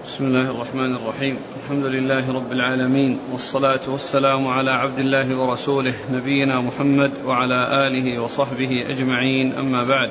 بسم الله الرحمن الرحيم. الحمد لله رب العالمين، والصلاة والسلام على عبد الله ورسوله نبينا محمد وعلى آله وصحبه أجمعين، أما بعد.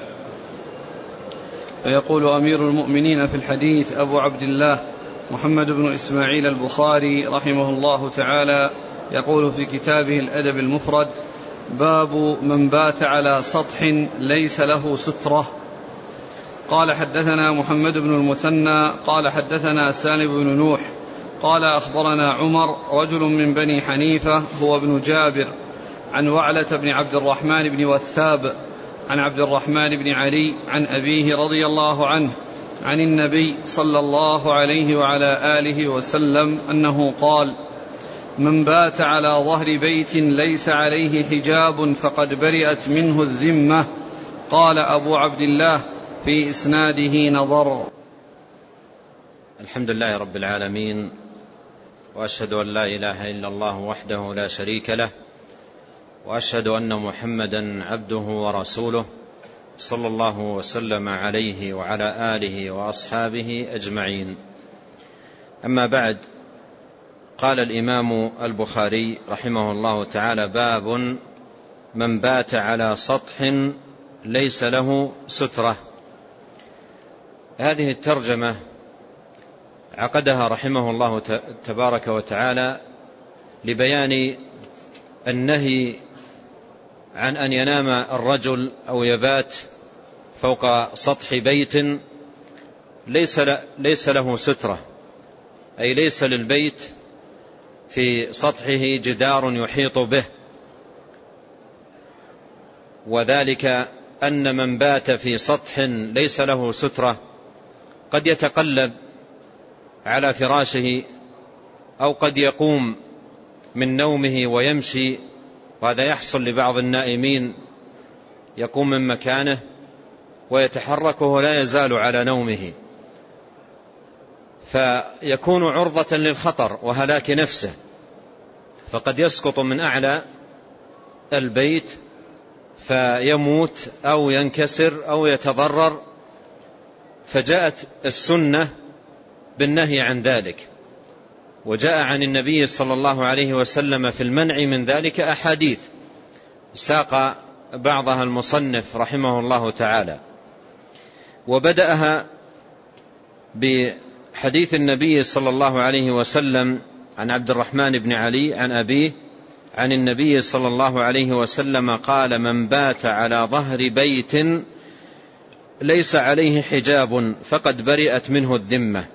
فيقول أمير المؤمنين في الحديث أبو عبد الله محمد بن إسماعيل البخاري رحمه الله تعالى، يقول في كتابه الأدب المفرد: باب من بات على سطح ليس له سترة. قال: حدثنا محمد بن المثنى قال حدثنا سالم بن نوح قال أخبرنا عمر رجل من بني حنيفة هو ابن جابر عن وعلة بن عبد الرحمن بن وثاب عن عبد الرحمن بن علي عن أبيه رضي الله عنه عن النبي صلى الله عليه وعلى آله وسلم أنه قال: من بات على ظهر بيت ليس عليه حجاب فقد برئت منه الذمة. قال أبو عبد الله: في إسناده نظر. الحمد لله رب العالمين، وأشهد أن لا إله إلا الله وحده لا شريك له، وأشهد أن محمدا عبده ورسوله، صلى الله وسلم عليه وعلى آله وأصحابه أجمعين. أما بعد، قال الإمام البخاري رحمه الله تعالى: باب من بات على سطح ليس له سترة. هذه الترجمة عقدها رحمه الله تبارك وتعالى لبيان النهي عن أن ينام الرجل أو يبات فوق سطح بيت ليس له سترة، أي ليس للبيت في سطحه جدار يحيط به، وذلك أن من بات في سطح ليس له سترة قد يتقلب على فراشه، أو قد يقوم من نومه ويمشي، وهذا يحصل لبعض النائمين، يقوم من مكانه ويتحرك وهو لا يزال على نومه، فيكون عرضة للخطر وهلاك نفسه، فقد يسقط من أعلى البيت فيموت أو ينكسر أو يتضرر. فجاءت السنة بالنهي عن ذلك، وجاء عن النبي صلى الله عليه وسلم في المنع من ذلك أحاديث ساق بعضها المصنف رحمه الله تعالى، وبدأها بحديث النبي صلى الله عليه وسلم عن عبد الرحمن بن علي عن أبيه عن النبي صلى الله عليه وسلم قال: من بات على ظهر بيت ليس عليه حجاب فقد برئت منه الذمة.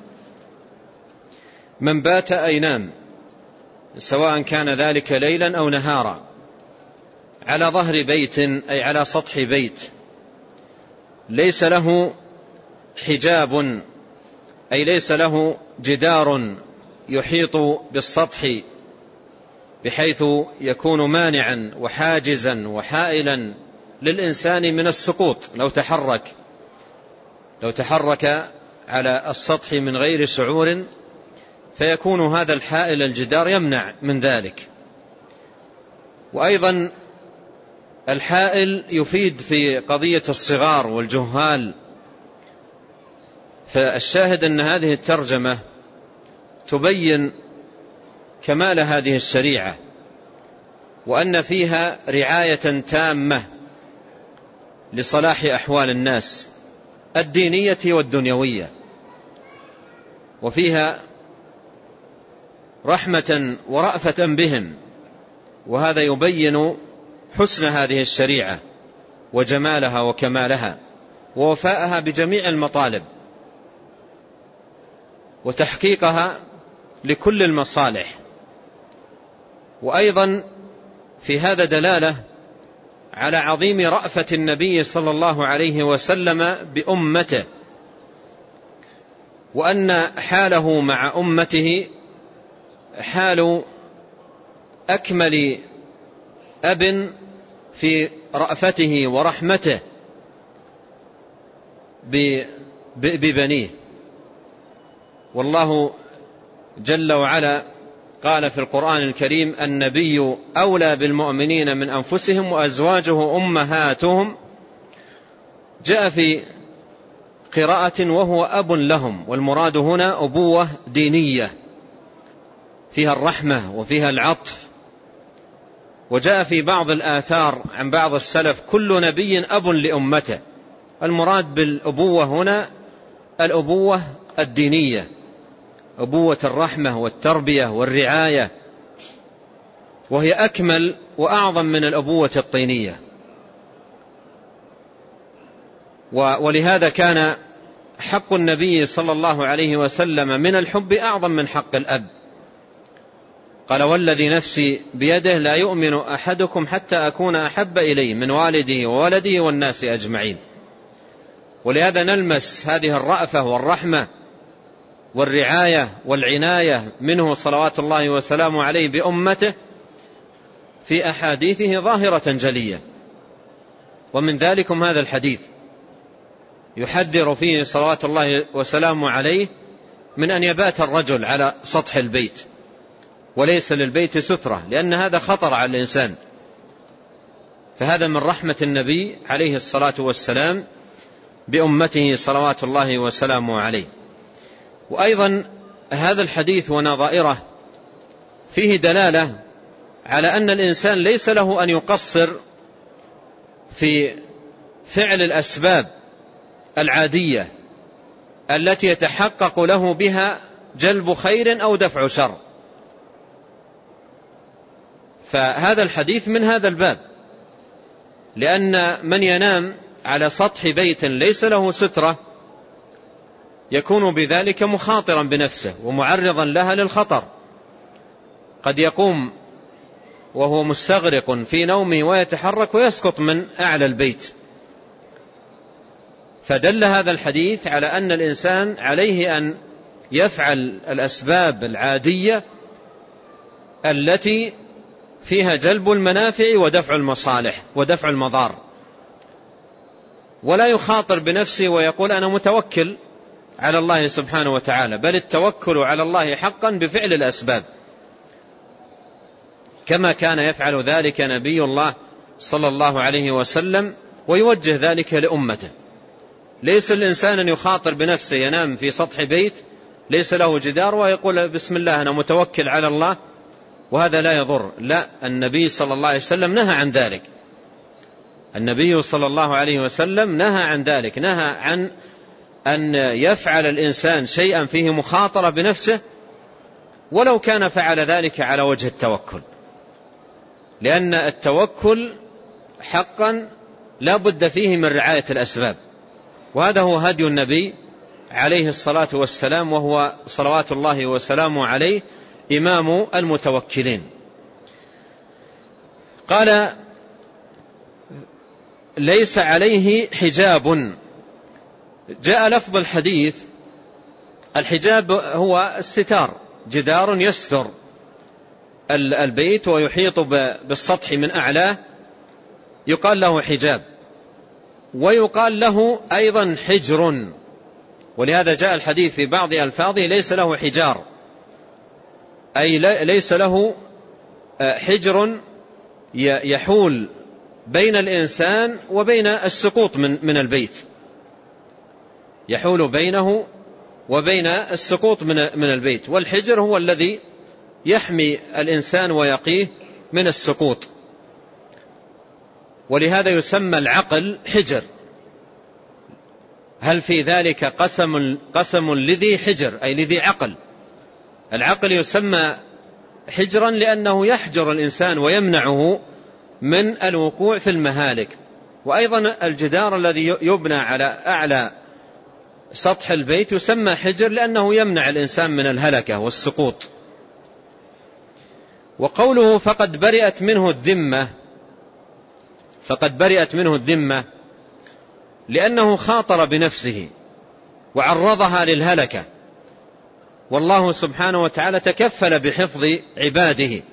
من بات أي نام، سواء كان ذلك ليلا أو نهارا، على ظهر بيت أي على سطح بيت ليس له حجاب، أي ليس له جدار يحيط بالسطح بحيث يكون مانعا وحاجزا وحائلا للإنسان من السقوط لو تحرك على السطح من غير شعور، فيكون هذا الحائل الجدار يمنع من ذلك. وأيضا الحائل يفيد في قضية الصغار والجهال. فالشاهد أن هذه الترجمة تبين كمال هذه الشريعة، وأن فيها رعاية تامة لصلاح أحوال الناس الدينية والدنيوية، وفيها رحمة ورأفة بهم، وهذا يبين حسن هذه الشريعة وجمالها وكمالها ووفاءها بجميع المطالب وتحقيقها لكل المصالح. وأيضا في هذا دلالة على عظيم رأفة النبي صلى الله عليه وسلم بأمته، وأن حاله مع أمته حال أكمل أب في رأفته ورحمته ببنيه. والله جل وعلا قال في القرآن الكريم: النبي أولى بالمؤمنين من أنفسهم وأزواجه أمهاتهم. جاء في قراءة وهو أب لهم، والمراد هنا أبوة دينية فيها الرحمة وفيها العطف. وجاء في بعض الآثار عن بعض السلف كل نبي أب لأمته. المراد بالأبوة هنا الأبوة الدينية، أبوة الرحمة والتربية والرعاية، وهي أكمل وأعظم من الأبوة الطينية. ولهذا كان حق النبي صلى الله عليه وسلم من الحب أعظم من حق الأب. قال: والذي نفسي بيده لا يؤمن أحدكم حتى أكون أحب إليه من والده وولده والناس أجمعين. ولهذا نلمس هذه الرأفة والرحمة والرعاية والعناية منه صلوات الله وسلامه عليه بأمته في أحاديثه ظاهرة جلية. ومن ذلكم هذا الحديث يحذر فيه صلوات الله وسلامه عليه من أن يبات الرجل على سطح البيت وليس للبيت سترة، لأن هذا خطر على الإنسان. فهذا من رحمة النبي عليه الصلاة والسلام بأمته صلوات الله وسلامه عليه. وأيضا هذا الحديث ونظائره فيه دلالة على أن الإنسان ليس له أن يقصر في فعل الأسباب العادية التي يتحقق له بها جلب خير أو دفع شر. فهذا الحديث من هذا الباب، لأن من ينام على سطح بيت ليس له سترة يكون بذلك مخاطرا بنفسه ومعرضا لها للخطر. قد يقوم وهو مستغرق في نومه ويتحرك ويسقط من أعلى البيت. فدل هذا الحديث على أن الإنسان عليه أن يفعل الأسباب العادية التي فيها جلب المنافع ودفع المصالح ودفع المضار، ولا يخاطر بنفسه ويقول أنا متوكل على الله سبحانه وتعالى، بل التوكل على الله حقا بفعل الأسباب، كما كان يفعل ذلك نبي الله صلى الله عليه وسلم ويوجه ذلك لأمته. ليس الإنسان أن يخاطر بنفسه ينام في سطح بيت ليس له جدار ويقول بسم الله أنا متوكل على الله، وهذا لا يضر. لا، النبي صلى الله عليه وسلم نهى عن ذلك. النبي صلى الله عليه وسلم نهى عن ذلك، نهى عن أن يفعل الإنسان شيئا فيه مخاطرة بنفسه ولو كان فعل ذلك على وجه التوكل، لأن التوكل حقا لا بد فيه من رعاية الأسباب. وهذا هو هدي النبي عليه الصلاة والسلام، وهو صلوات الله وسلامه عليه إمام المتوكلين. قال: ليس عليه حجاب. جاء لفظ الحديث الحجاب هو الستار، جدار يستر البيت ويحيط بالسطح من أعلاه، يقال له حجاب، ويقال له أيضا حجر. ولهذا جاء الحديث في بعض ألفاظه ليس له حجار، أي ليس له حجر يحول بين الإنسان وبين السقوط من البيت، يحول بينه وبين السقوط من البيت. والحجر هو الذي يحمي الإنسان ويقيه من السقوط، ولهذا يسمى العقل حجر. هل في ذلك قسم لذي حجر، أي لذي عقل. العقل يسمى حجرا لأنه يحجر الإنسان ويمنعه من الوقوع في المهالك. وأيضا الجدار الذي يبنى على أعلى سطح البيت يسمى حجر لأنه يمنع الإنسان من الهلكة والسقوط. وقوله فقد برئت منه الذمة، فقد برئت منه الذمة لأنه خاطر بنفسه وعرضها للهلكة، والله سبحانه وتعالى تكفل بحفظ عباده،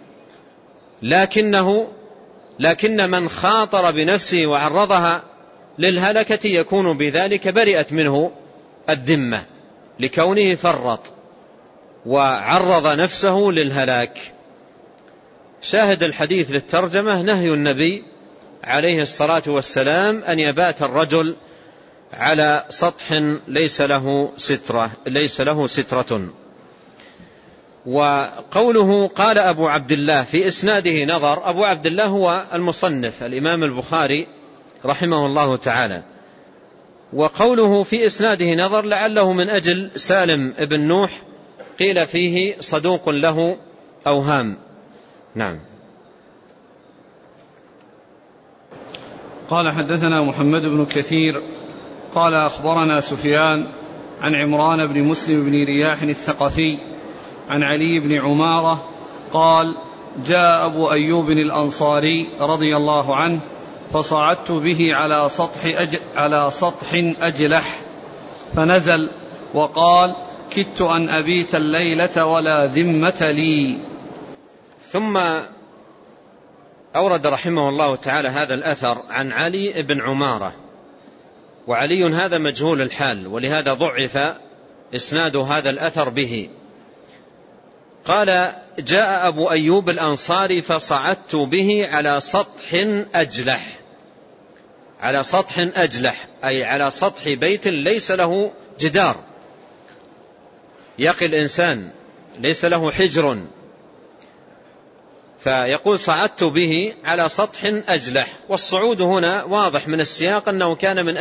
لكن من خاطر بنفسه وعرضها للهلكة يكون بذلك برئت منه الذمة لكونه فرط وعرض نفسه للهلاك. شاهد الحديث للترجمة نهي النبي عليه الصلاة والسلام أن يبات الرجل على سطح ليس له سترة. وقوله قال أبو عبد الله في إسناده نظر، أبو عبد الله هو المصنف الإمام البخاري رحمه الله تعالى، وقوله في إسناده نظر لعله من أجل سالم ابن نوح، قيل فيه صدوق له أوهام. نعم. قال حدثنا محمد بن كثير قال أخبرنا سفيان عن عمران بن مسلم بن رياح الثقفي عن علي بن عمارة قال جاء أبو أيوب الأنصاري رضي الله عنه فصعدت به على سطح أجلح فنزل وقال كدت أن أبيت الليلة ولا ذمة لي. ثم أورد رحمه الله تعالى هذا الأثر عن علي بن عمارة، وعلي هذا مجهول الحال، ولهذا ضعف إسناد هذا الأثر به. قال جاء أبو أيوب الأنصاري فصعدت به على سطح أجلح، أي على سطح بيت ليس له جدار يقي الإنسان، ليس له حجر، فيقول صعدت به على سطح أجلح. والصعود هنا واضح من السياق أنه كان من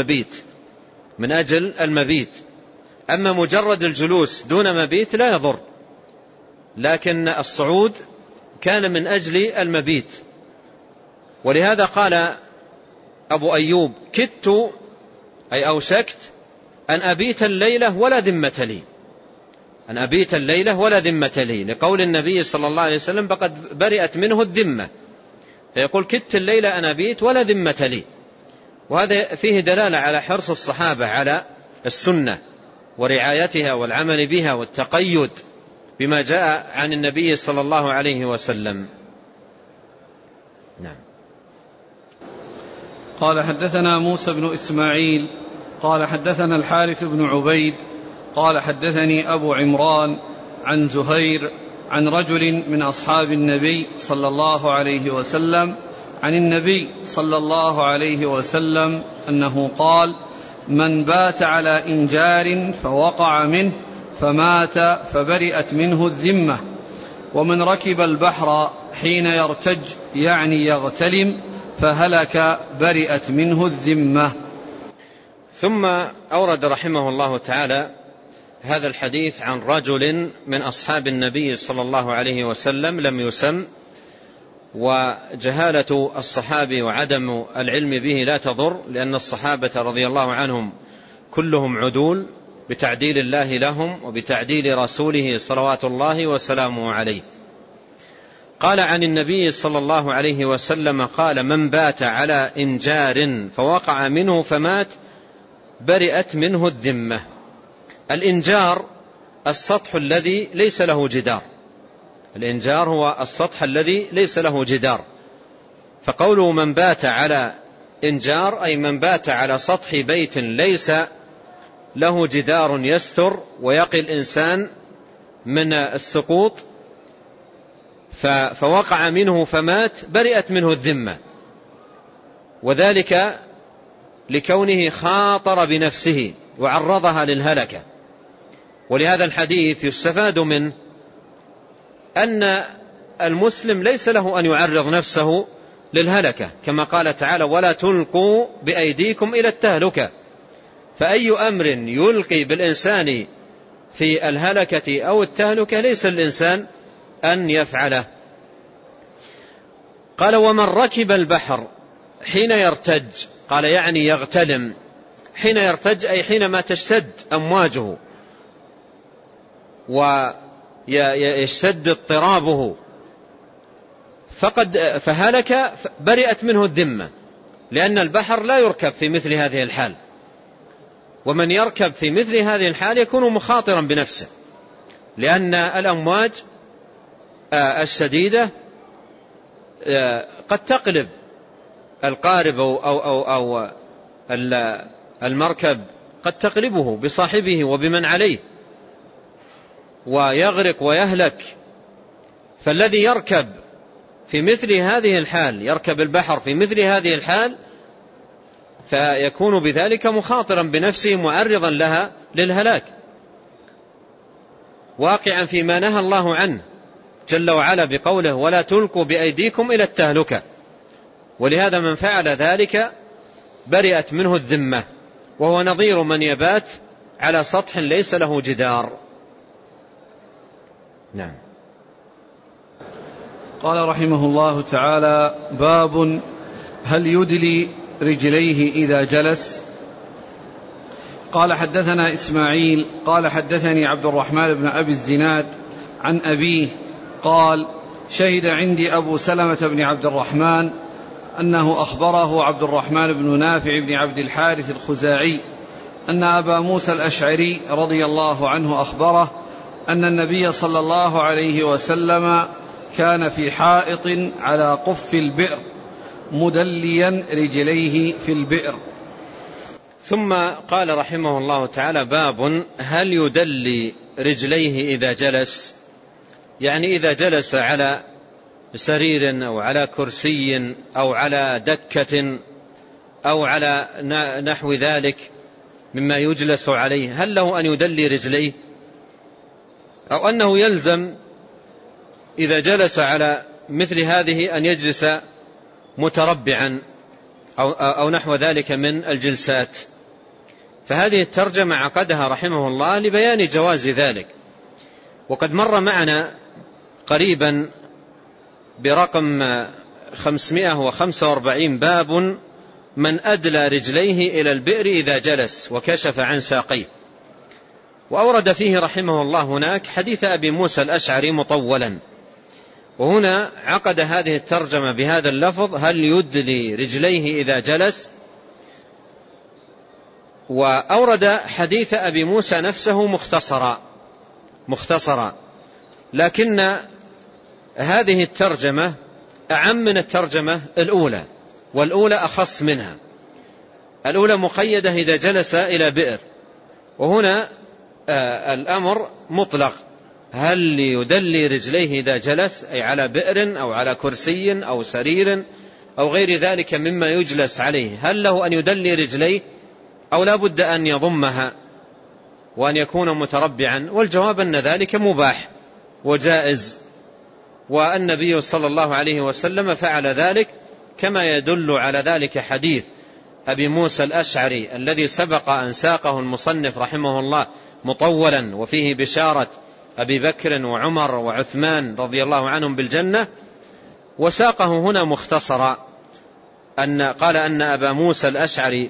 أجل المبيت، أما مجرد الجلوس دون مبيت لا يضر، لكن الصعود كان من أجل المبيت. ولهذا قال أبو أيوب كدت أي أوشكت أن أبيت الليلة ولا ذمة لي، لقول النبي صلى الله عليه وسلم فقد برئت منه الذمة، فيقول كدت الليلة أن أبيت ولا ذمة لي. وهذا فيه دلالة على حرص الصحابة على السنة ورعايتها والعمل بها والتقيد بما جاء عن النبي صلى الله عليه وسلم. نعم. قال حدثنا موسى بن إسماعيل قال حدثنا الحارث بن عبيد قال حدثني أبو عمران عن زهير عن رجل من أصحاب النبي صلى الله عليه وسلم عن النبي صلى الله عليه وسلم أنه قال من بات على إنجار فوقع منه فمات فبرئت منه الذمة، ومن ركب البحر حين يرتج يعني يغتلم فهلك برئت منه الذمة. ثم أورد رحمه الله تعالى هذا الحديث عن رجل من أصحاب النبي صلى الله عليه وسلم لم يسم، وجهالة الصحابي وعدم العلم به لا تضر، لأن الصحابة رضي الله عنهم كلهم عدول بتعديل الله لهم وبتعديل رسوله صلوات الله وسلامه عليه. قال عن النبي صلى الله عليه وسلم قال من بات على إنجار فوقع منه فمات برئت منه الذمة. الإنجار السطح الذي ليس له جدار، الإنجار هو السطح الذي ليس له جدار، فقوله من بات على إنجار أي من بات على سطح بيت ليس له جدار يستر ويقي الإنسان من السقوط فوقع منه فمات برئت منه الذمة، وذلك لكونه خاطر بنفسه وعرضها للهلكة. ولهذا الحديث يستفاد منه أن المسلم ليس له أن يعرض نفسه للهلكة، كما قال تعالى ولا تلقوا بأيديكم إلى التهلكة، فأي أمر يلقي بالإنسان في الهلكة أو التهلكة ليس الإنسان أن يفعله. قال ومن ركب البحر حين يرتج، قال يعني يغتلم، حين يرتج أي حينما تشتد أمواجه ويشتد اضطرابه فهلك برئت منه الذمة، لأن البحر لا يركب في مثل هذه الحال، ومن يركب في مثل هذه الحال يكون مخاطرا بنفسه، لأن الأمواج الشديدة قد تقلب القارب أو المركب، قد تقلبه بصاحبه وبمن عليه ويغرق ويهلك. فالذي يركب في مثل هذه الحال، يركب البحر في مثل هذه الحال، فيكون بذلك مخاطرا بنفسه معرضا لها للهلاك، واقعا فيما نهى الله عنه جل وعلا بقوله ولا تلقوا بأيديكم إلى التهلكة. ولهذا من فعل ذلك برئت منه الذمة، وهو نظير من يبات على سطح ليس له جدار. نعم. قال رحمه الله تعالى: باب هل يدلي رجليه إذا جلس؟ قال حدثنا إسماعيل قال حدثني عبد الرحمن بن أبي الزناد عن أبيه قال: شهد عندي أبو سلمة بن عبد الرحمن أنه أخبره عبد الرحمن بن نافع بن عبد الحارث الخزاعي أن أبا موسى الأشعري رضي الله عنه أخبره أن النبي صلى الله عليه وسلم كان في حائط على قف البئر مدليا رجليه في البئر. ثم قال رحمه الله تعالى: باب هل يدلي رجليه إذا جلس؟ يعني إذا جلس على سرير أو على كرسي أو على دكة أو على نحو ذلك مما يجلس عليه، هل له أن يدلي رجليه، أو أنه يلزم إذا جلس على مثل هذه أن يجلس متربعا أو نحو ذلك من الجلسات؟ فهذه الترجمة عقدها رحمه الله لبيان جواز ذلك. وقد مر معنا قريبا برقم 545 باب من أدلى رجليه إلى البئر إذا جلس وكشف عن ساقيه، وأورد فيه رحمه الله هناك حديث أبي موسى الأشعري مطولا، وهنا عقد هذه الترجمة بهذا اللفظ: هل يدلي رجليه إذا جلس؟ وأورد حديث أبي موسى نفسه مختصرا، لكن هذه الترجمة أعم من الترجمة الأولى، والأولى أخص منها. الأولى مقيدة إذا جلس إلى بئر، وهنا الأمر مطلق: هل يدلي رجليه إذا جلس، أي على بئر أو على كرسي أو سرير أو غير ذلك مما يجلس عليه، هل له أن يدلي رجليه أو لا بد أن يضمها وأن يكون متربعا؟ والجواب أن ذلك مباح وجائز، والنبي صلى الله عليه وسلم فعل ذلك، كما يدل على ذلك حديث أبي موسى الأشعري الذي سبق أن ساقه المصنف رحمه الله مطولا، وفيه بشارة أبي بكر وعمر وعثمان رضي الله عنهم بالجنة، وساقه هنا مختصرا. قال أن أبا موسى الأشعري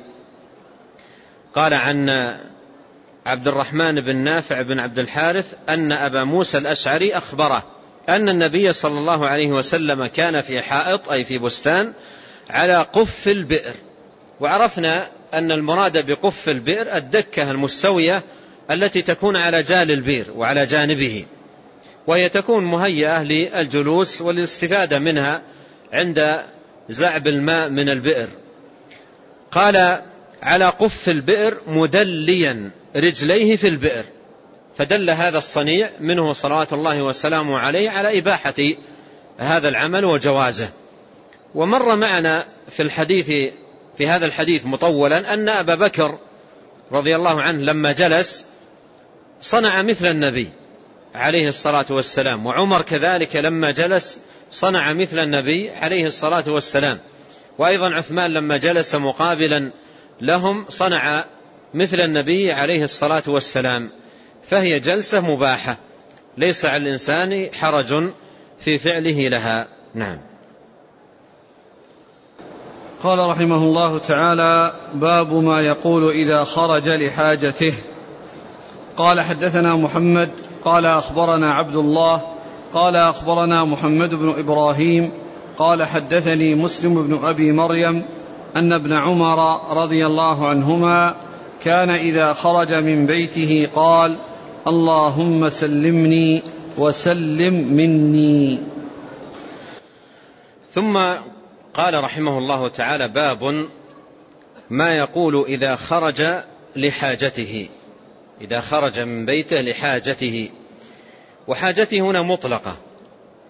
قال عن عبد الرحمن بن نافع بن عبد الحارث أن أبا موسى الأشعري أخبره أن النبي صلى الله عليه وسلم كان في حائط، أي في بستان، على قف البئر. وعرفنا أن المراد بقف البئر الدكة المستوية التي تكون على جال البئر وعلى جانبه، وهي تكون مهيئة للجلوس والاستفادة منها عند زعب الماء من البئر. قال: على قف البئر مدليا رجليه في البئر، فدل هذا الصنيع منه صلوات الله وسلامه عليه على إباحة هذا العمل وجوازه. ومر معنا في هذا الحديث مطولا أن أبا بكر رضي الله عنه لما جلس صنع مثل النبي عليه الصلاة والسلام، وعمر كذلك لما جلس صنع مثل النبي عليه الصلاة والسلام، وأيضا عثمان لما جلس مقابلا لهم صنع مثل النبي عليه الصلاة والسلام. فهي جلسة مباحة ليس على الإنسان حرج في فعله لها. نعم. قال رحمه الله تعالى: باب ما يقول إذا خرج لحاجته. قال حدثنا محمد قال أخبرنا عبد الله قال أخبرنا محمد بن إبراهيم قال حدثني مسلم بن أبي مريم أن ابن عمر رضي الله عنهما كان إذا خرج من بيته قال: اللهم سلمني وسلم مني. ثم قال رحمه الله تعالى: باب ما يقول إذا خرج لحاجته، إذا خرج من بيته لحاجته. وحاجته هنا مطلقة،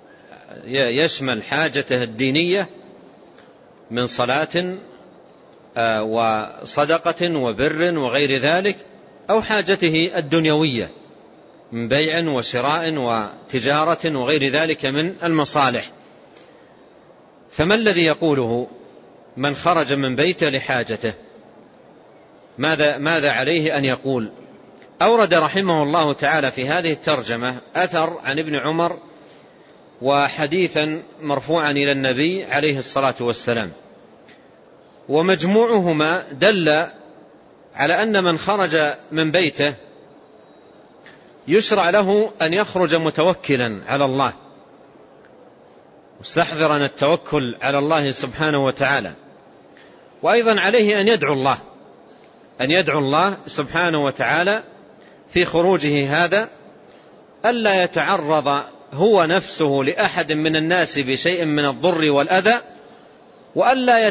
يشمل حاجته الدينية من صلاة وصدقة وبر وغير ذلك، أو حاجته الدنيوية من بيع وشراء وتجارة وغير ذلك من المصالح. فما الذي يقوله من خرج من بيته لحاجته؟ ماذا عليه أن يقول؟ أورد رحمه الله تعالى في هذه الترجمة أثر عن ابن عمر وحديثا مرفوعا إلى النبي عليه الصلاة والسلام، ومجموعهما دل على أن من خرج من بيته يشرع له أن يخرج متوكلا على الله، مستحضرا التوكل على الله سبحانه وتعالى، وأيضا عليه أن يدعو الله سبحانه وتعالى في خروجه هذا ألا يتعرض هو نفسه لأحد من الناس بشيء من الضر والأذى، وألا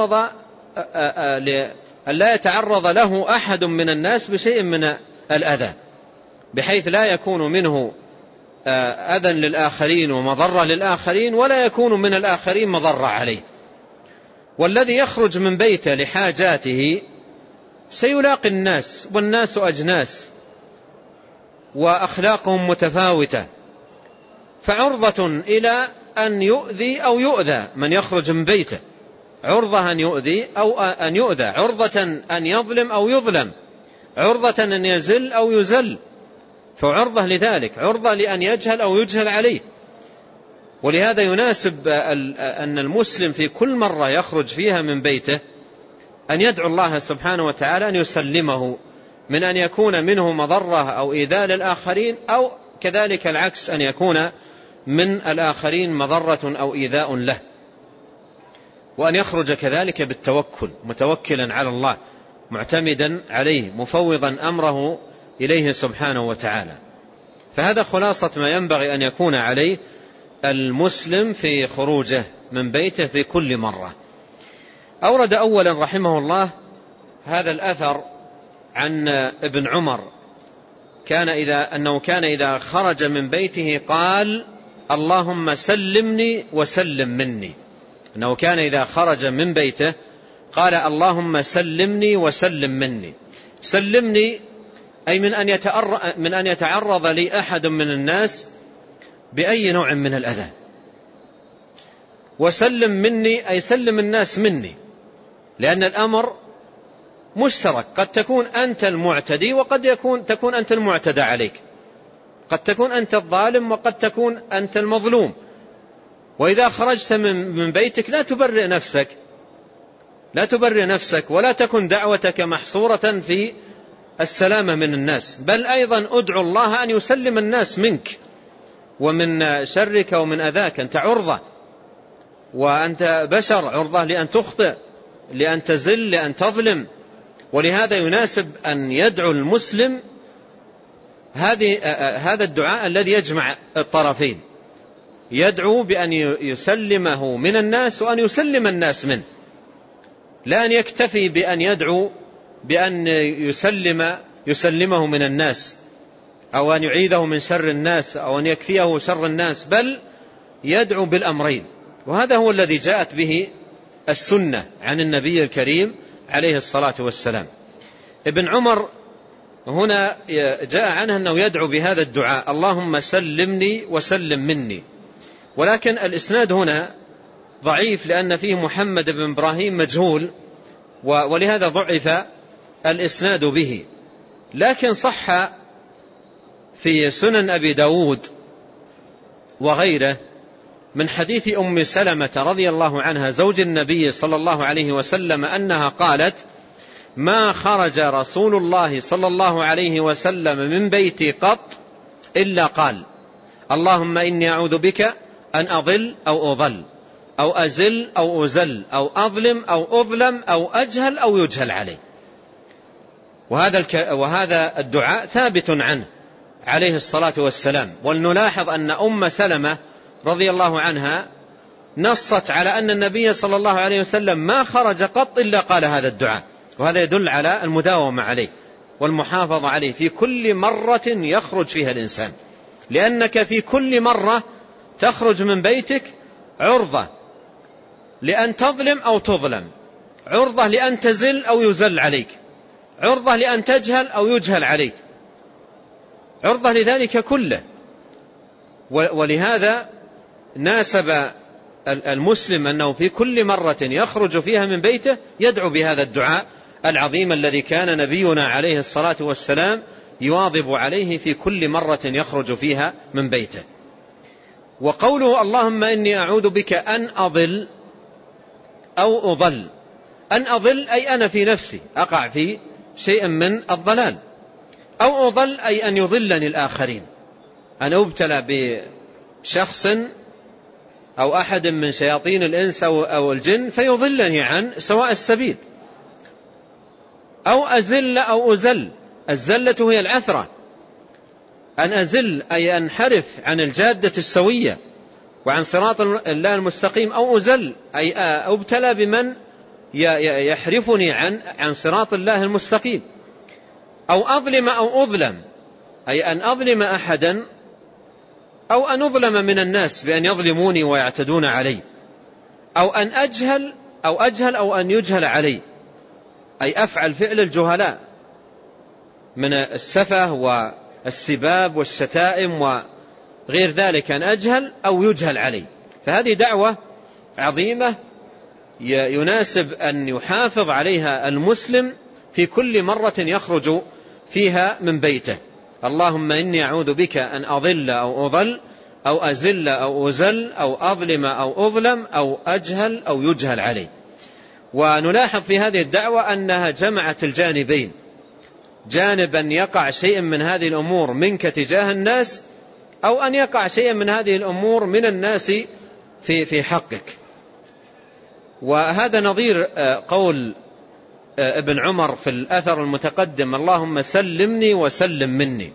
يتعرض له أحد من الناس بشيء من الأذى، بحيث لا يكون منه أذى للآخرين ومضرة للآخرين، ولا يكون من الآخرين مضرة عليه. والذي يخرج من بيته لحاجاته سيلاقي الناس، والناس أجناس وأخلاقهم متفاوتة، فعرضة إلى أن يؤذي أو يؤذى. من يخرج من بيته عرضة أن يؤذي أو أن يؤذى، عرضة أن يظلم أو يظلم، عرضة أن يزل أو يزل، فعرضة لذلك، عرضة لأن يجهل أو يجهل عليه. ولهذا يناسب أن المسلم في كل مرة يخرج فيها من بيته أن يدعو الله سبحانه وتعالى أن يسلمه من أن يكون منه مضرة أو إيذاء للآخرين، أو كذلك العكس أن يكون من الآخرين مضرة أو إيذاء له. وأن يخرج كذلك بالتوكل، متوكلا على الله، معتمدا عليه، مفوضا أمره إليه سبحانه وتعالى. فهذا خلاصة ما ينبغي أن يكون عليه المسلم في خروجه من بيته في كل مرة. أورد أولا رحمه الله هذا الأثر عن ابن عمر أنه كان إذا خرج من بيته قال اللهم سلمني وسلم مني. أنه كان إذا خرج من بيته قال اللهم سلمني وسلم مني. سلمني أي من أن يتعرض لي أحد من الناس بأي نوع من الأذى، وسلم مني أي سلم الناس مني، لأن الأمر مشترك، قد تكون أنت المعتدي وقد تكون أنت المعتدى عليك، قد تكون أنت الظالم وقد تكون أنت المظلوم. وإذا خرجت من بيتك لا تبرئ نفسك ولا تكن دعوتك محصورة في السلامة من الناس، بل أيضا أدعو الله أن يسلم الناس منك ومن شرك ومن أذاك. أنت عرضة، وأنت بشر، عرضة لأن تخطئ، لأن تزل، لأن تظلم. ولهذا يناسب أن يدعو المسلم هذا الدعاء الذي يجمع الطرفين، يدعو بأن يسلمه من الناس وأن يسلم الناس منه، لا أن يكتفي بأن يدعو بأن يسلمه من الناس، أو أن يعيذه من شر الناس، أو أن يكفيه شر الناس، بل يدعو بالأمرين. وهذا هو الذي جاءت به السنة عن النبي الكريم عليه الصلاة والسلام. ابن عمر هنا جاء عنه أنه يدعو بهذا الدعاء اللهم سلمني وسلم مني، ولكن الإسناد هنا ضعيف لأن فيه محمد بن إبراهيم مجهول، ولهذا ضعف الإسناد به. لكن صح في سنن أبي داود وغيره من حديث أم سلمة رضي الله عنها زوج النبي صلى الله عليه وسلم أنها قالت ما خرج رسول الله صلى الله عليه وسلم من بيتي قط إلا قال اللهم إني أعوذ بك أن أضل أو أضل أو أزل أو أزل أو أظلم أو أظلم أو أجهل أو يجهل علي. وهذا الدعاء ثابت عنه عليه الصلاة والسلام. ولنلاحظ أن أم سلمة رضي الله عنها نصت على أن النبي صلى الله عليه وسلم ما خرج قط إلا قال هذا الدعاء، وهذا يدل على المداومة عليه والمحافظة عليه في كل مرة يخرج فيها الإنسان، لأنك في كل مرة تخرج من بيتك عرضة لأن تظلم أو تظلم، عرضة لأن تزل أو يزل عليك، عرضة لأن تجهل أو يجهل عليك، عرضة لذلك كله. ولهذا ناسب المسلم أنه في كل مرة يخرج فيها من بيته يدعو بهذا الدعاء العظيم الذي كان نبينا عليه الصلاة والسلام يواظب عليه في كل مرة يخرج فيها من بيته. وقوله اللهم إني أعوذ بك أن أضل أو أضل، أن أضل أي أنا في نفسي أقع في شيء من الضلال، أو أضل أي أن يضلني الآخرين، أن أبتلى بشخص أو أحد من شياطين الإنس أو الجن فيضلني عن سواء السبيل، أو أزل أو أزل. الزلة هي العثرة، أن أزل أي أنحرف عن الجادة السوية وعن صراط الله المستقيم، أو أزل أي أبتلى بمن يحرفني عن صراط الله المستقيم، أو أظلم أو أظلم أي أن أظلم أحدا أو أن أظلم من الناس بأن يظلموني ويعتدون علي، أو أن أجهل أو أن يجهل علي، أي أفعل فعل الجهلاء من السفه والسباب والشتائم وغير ذلك، أن أجهل أو يجهل علي. فهذه دعوة عظيمة يناسب أن يحافظ عليها المسلم في كل مرة يخرج فيها من بيته. اللهم إني أعوذ بك أن أضل أو أضل أو أزل أو أزل أو أظلم أو أظلم أو أجهل أو يجهل علي. ونلاحظ في هذه الدعوة أنها جمعت الجانبين، جانبا يقع شيء من هذه الأمور منك تجاه الناس، أو أن يقع شيء من هذه الأمور من الناس في حقك. وهذا نظير قول ابن عمر في الأثر المتقدم اللهم سلمني وسلم مني،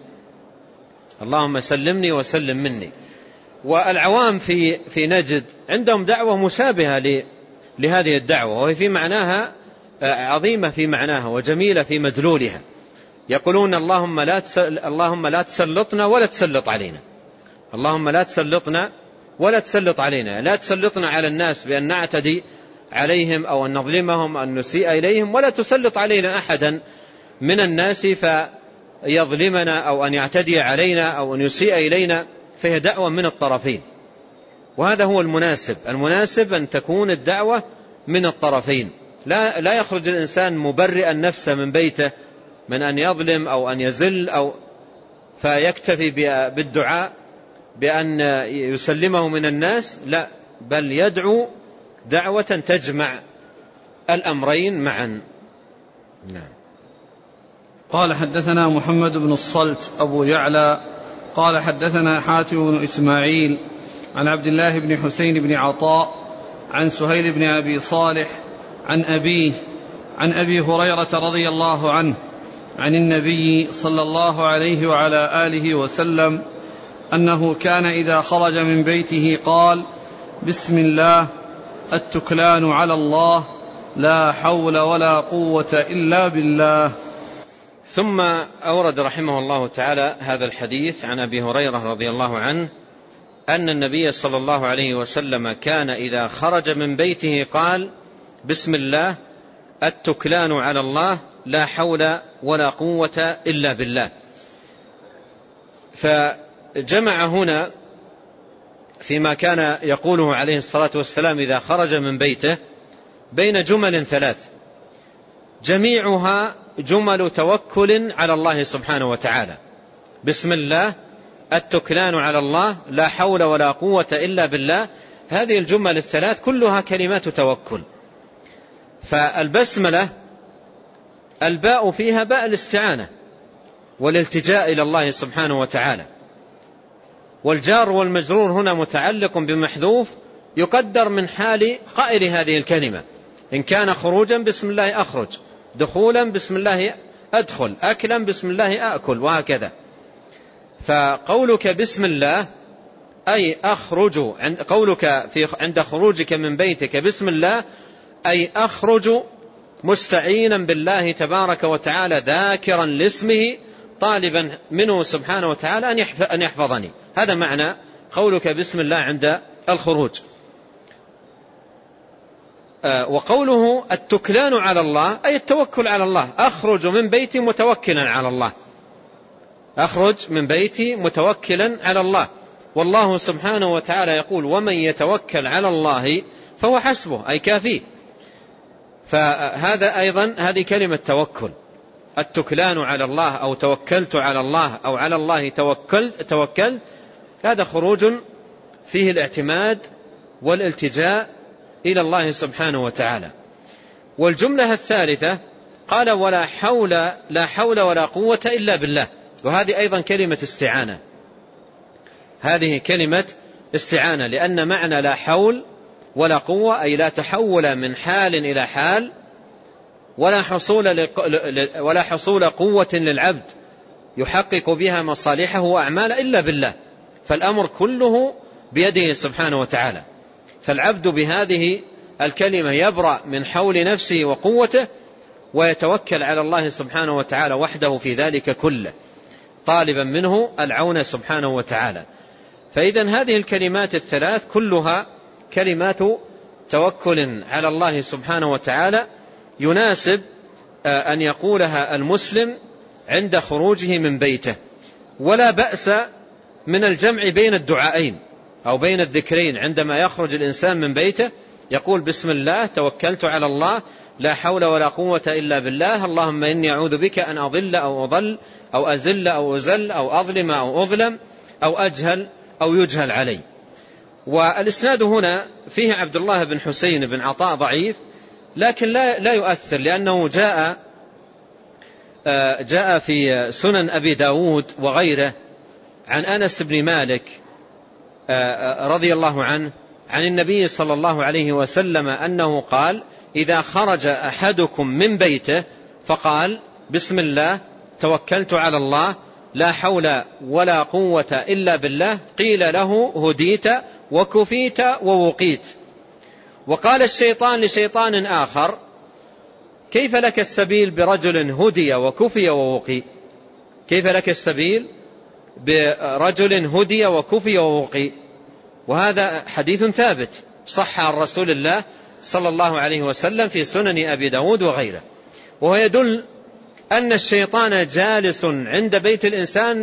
اللهم سلمني وسلم مني. والعوام في نجد عندهم دعوة مشابهة لهذه الدعوة، وهي في معناها عظيمة في معناها وجميلة في مدلولها. يقولون اللهم لا تسلطنا ولا تسلط علينا، اللهم لا تسلطنا ولا تسلط علينا، لا تسلطنا على الناس بأن نعتدي عليهم أو أن نظلمهم أو أن نسيء إليهم، ولا تسلط علينا أحدا من الناس فيظلمنا أو أن يعتدي علينا أو أن يسيء إلينا. فهي دعوة من الطرفين، وهذا هو المناسب أن تكون الدعوة من الطرفين. لا يخرج الإنسان مبرئا نفسه من بيته من أن يظلم أو أن يزل أو فيكتفي بالدعاء بأن يسلمه من الناس، لا، بل يدعو دعوة تجمع الأمرين معا. نعم. قال حدثنا محمد بن الصلت أبو يعلى قال حدثنا حاتم بن إسماعيل عن عبد الله بن حسين بن عطاء عن سهيل بن أبي صالح عن أبيه عن أبي هريرة رضي الله عنه عن النبي صلى الله عليه وعلى آله وسلم أنه كان إذا خرج من بيته قال بسم الله التكلان على الله لا حول ولا قوة إلا بالله. ثم أورد رحمه الله تعالى هذا الحديث عن أبي هريرة رضي الله عنه أن النبي صلى الله عليه وسلم كان إذا خرج من بيته قال بسم الله التكلان على الله لا حول ولا قوة إلا بالله. فجمع هنا فيما كان يقوله عليه الصلاة والسلام إذا خرج من بيته بين جمل ثلاث، جميعها جمل توكل على الله سبحانه وتعالى. بسم الله التكلان على الله لا حول ولا قوة إلا بالله، هذه الجمل الثلاث كلها كلمات توكل. فالبسملة الباء فيها باء الاستعانة والالتجاء إلى الله سبحانه وتعالى، والجار والمجرور هنا متعلق بمحذوف يقدر من حال قائل هذه الكلمة، إن كان خروجا بسم الله أخرج، دخولا بسم الله أدخل، أكلا بسم الله أأكل، وهكذا. فقولك بسم الله أي أخرج، قولك عند خروجك من بيتك بسم الله أي أخرج مستعينا بالله تبارك وتعالى ذاكرا لاسمه طالبا منه سبحانه وتعالى أن يحفظني. هذا معنى قولك بسم الله عند الخروج. وقوله التكلان على الله أي التوكل على الله، أخرج من بيتي متوكلا على الله، أخرج من بيتي متوكلا على الله. والله سبحانه وتعالى يقول ومن يتوكل على الله فهو حسبه أي كافيه. فهذا أيضا هذه كلمة توكل، التكلان على الله أو توكلت على الله أو على الله توكلت، هذا خروج فيه الاعتماد والالتجاء إلى الله سبحانه وتعالى. والجملة الثالثة قال لا حول ولا قوة إلا بالله، وهذه أيضا كلمة استعانة، هذه كلمة استعانة، لأن معنى لا حول ولا قوة أي لا تحول من حال إلى حال ولا حصول قوة للعبد يحقق بها مصالحه وأعماله إلا بالله، فالأمر كله بيده سبحانه وتعالى. فالعبد بهذه الكلمة يبرأ من حول نفسه وقوته ويتوكل على الله سبحانه وتعالى وحده في ذلك كله، طالبا منه العون سبحانه وتعالى. فإذن هذه الكلمات الثلاث كلها كلمات توكل على الله سبحانه وتعالى، يناسب أن يقولها المسلم عند خروجه من بيته، ولا بأس من الجمع بين الدعائين أو بين الذكرين. عندما يخرج الإنسان من بيته يقول بسم الله توكلت على الله لا حول ولا قوة إلا بالله، اللهم إني أعوذ بك أن أضل أو أضل أو أزل أو أزل أو أظلم أو أظلم أو أجهل أو يجهل علي. والإسناد هنا فيه عبد الله بن حسين بن عطاء ضعيف، لكن لا يؤثر، لأنه جاء في سنن أبي داود وغيره عن أنس بن مالك رضي الله عنه عن النبي صلى الله عليه وسلم أنه قال إذا خرج أحدكم من بيته فقال بسم الله توكلت على الله لا حول ولا قوة إلا بالله قيل له هديت وكفيت ووقيت. وقال الشيطان لشيطان آخر كيف لك السبيل برجل هدي وكفي ووقي؟ كيف لك السبيل برجل هدي وكفي ووقي؟ وهذا حديث ثابت صح عن رسول الله صلى الله عليه وسلم في سنن أبي داود وغيره، وهو يدل أن الشيطان جالس عند بيت الإنسان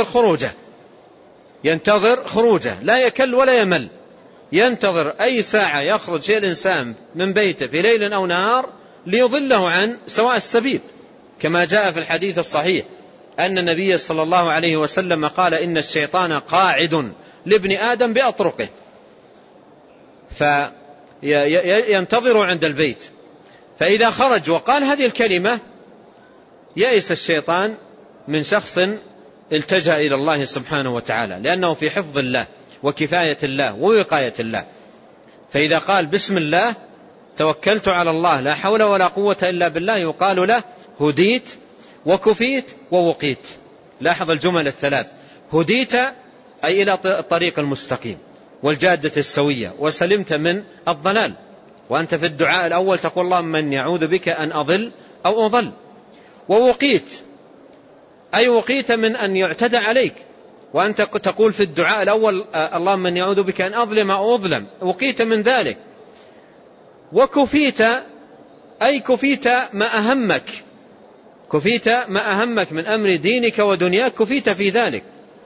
ينتظر خروجه لا يكل ولا يمل، ينتظر أي ساعة يخرج فيها الإنسان من بيته في ليل أو نهار ليضله عن سواء السبيل، كما جاء في الحديث الصحيح أن النبي صلى الله عليه وسلم قال إن الشيطان قاعد لابن آدم بأطرقه، فينتظر عند البيت، فإذا خرج وقال هذه الكلمة يئس الشيطان من شخص التجأ إلى الله سبحانه وتعالى، لأنه في حفظ الله وكفاية الله ووقاية الله. فإذا قال بسم الله توكلت على الله لا حول ولا قوة إلا بالله يقال له هديت وكفيت ووقيت. لاحظ الجمل الثلاث، هديت أي إلى الطريق المستقيم والجادة السوية وسلمت من الضلال، وأنت في الدعاء الأول تقول اللهم إني أعوذ بك أن أضل أو أضل. ووقيت أي وقيت من أن يعتدى عليك، وأنت تقول في الدعاء الأول اللهم إني أعوذ بك أن أظلم أو أظلم، وقيت من ذلك. وكفيت أي كفيت ما أهمك من أمر دينك ودنياك، كفيت في ذلك.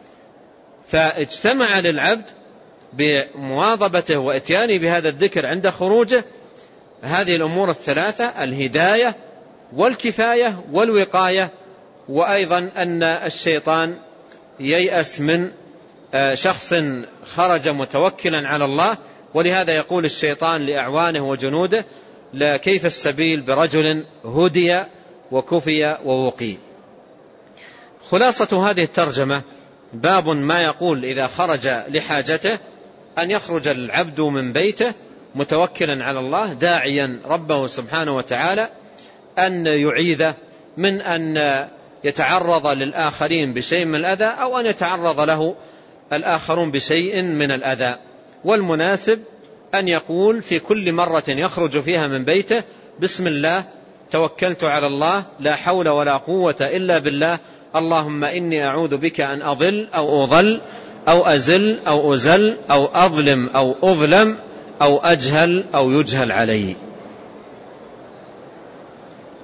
فاجتمع للعبد بمواظبته واتيانه بهذا الذكر عند خروجه هذه الأمور الثلاثة، الهداية والكفاية والوقاية، وأيضا أن الشيطان ييأس من شخص خرج متوكلا على الله. ولهذا يقول الشيطان لأعوانه وجنوده لا كيف السبيل برجل هدي وكفي ووقي. خلاصة هذه الترجمة باب ما يقول إذا خرج لحاجته أن يخرج العبد من بيته متوكلا على الله داعيا ربه سبحانه وتعالى أن يعيذه من أن يتعرض للآخرين بشيء من الأذى أو أن يتعرض له الآخرون بشيء من الأذى. والمناسب أن يقول في كل مرة يخرج فيها من بيته بسم الله توكلت على الله لا حول ولا قوة إلا بالله، اللهم إني أعوذ بك أن أضل أو أضل أو أزل أو أزل أو أظلم أو أظلم أو أجهل أو يجهل علي.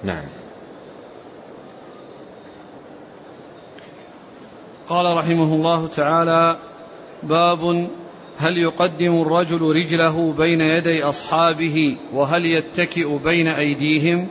نعم. قال رحمه الله تعالى: باب هل يقدم الرجل رجله بين يدي أصحابه وهل يتكئ بين أيديهم؟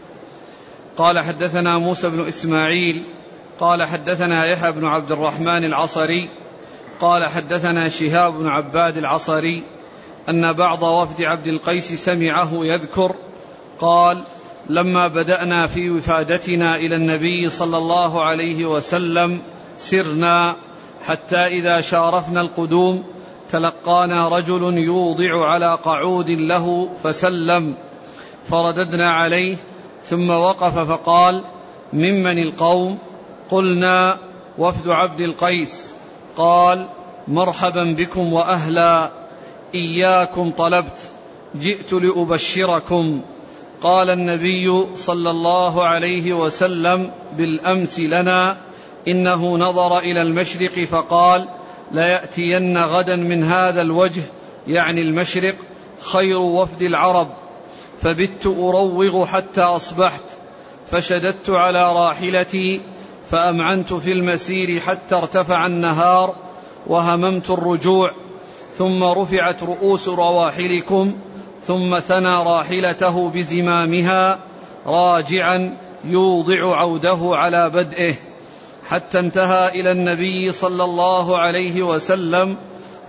قال: حدثنا موسى بن إسماعيل قال حدثنا يحيى بن عبد الرحمن العصري قال حدثنا شهاب بن عباد العصري أن بعض وفد عبد القيس سمعه يذكر قال: لما بدأنا في وفادتنا إلى النبي صلى الله عليه وسلم سرنا حتى إذا شارفنا القدوم تلقانا رجل يوضع على قعود له فسلم، فرددنا عليه ثم وقف فقال: ممن القوم؟ قلنا: وفد عبد القيس. قال: مرحبا بكم وأهلا، إياكم طلبت، جئت لأبشركم. قال النبي صلى الله عليه وسلم بالأمس لنا: إنه نظر إلى المشرق فقال: ليأتين غدا من هذا الوجه، يعني المشرق، خير وفد العرب. فبت أروغ حتى أصبحت، فشددت على راحلتي فأمعنت في المسير حتى ارتفع النهار وهممت الرجوع، ثم رفعت رؤوس رواحلكم، ثم ثنى راحلته بزمامها راجعا يوضع عوده على بدئه، حتى انتهى إلى النبي صلى الله عليه وسلم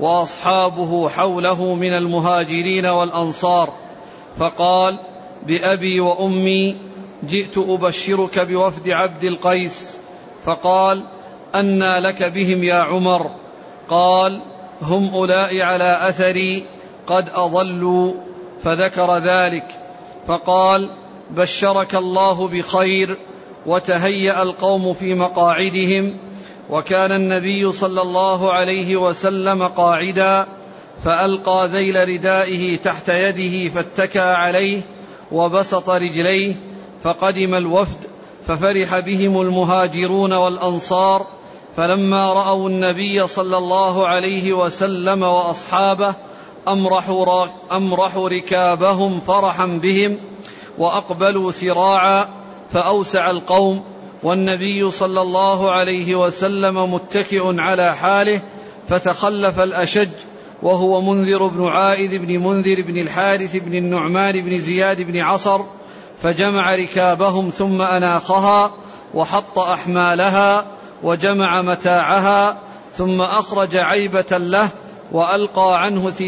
وأصحابه حوله من المهاجرين والأنصار، فقال: بأبي وأمي جئت أبشرك بوفد عبد القيس. فقال: أنى لك بهم يا عمر؟ قال: هم أولئك على أثري قد أضلوا، فذكر ذلك. فقال: بشرك الله بخير. وتهيأ القوم في مقاعدهم، وكان النبي صلى الله عليه وسلم قاعدا، فألقى ذيل ردائه تحت يده فاتكى عليه وبسط رجليه، فقدم الوفد ففرح بهم المهاجرون والأنصار، فلما رأوا النبي صلى الله عليه وسلم وأصحابه أمرحوا ركابهم فرحا بهم وأقبلوا سراعا، فأوسع القوم، والنبي صلى الله عليه وسلم متكئ على حاله، فتخلف الأشج وهو منذر بن عائذ بن منذر بن الحارث بن النعمان بن زياد بن عصر، فجمع ركابهم ثم أناخها وحط أحمالها وجمع متاعها، ثم أخرج عيبة له وألقى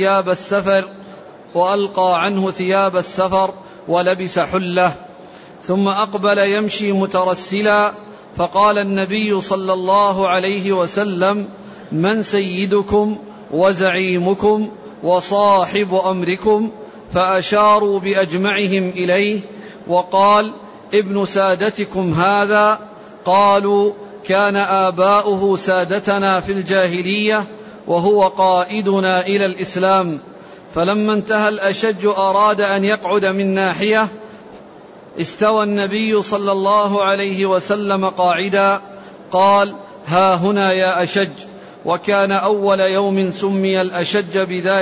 عنه ثياب السفر ولبس حله، ثم أقبل يمشي مترسلا، فقال النبي صلى الله عليه وسلم: من سيدكم وزعيمكم وصاحب أمركم؟ فأشاروا بأجمعهم إليه، وقال: ابن سادتكم هذا. قالوا: كان آباؤه سادتنا في الجاهلية وهو قائدنا إلى الإسلام. فلما انتهى الأشج أراد أن يقعد من ناحية، استوى النبي صلى الله عليه وسلم قاعدا، قال: ها هنا يا أشج. وكان أول يوم سمي الأشج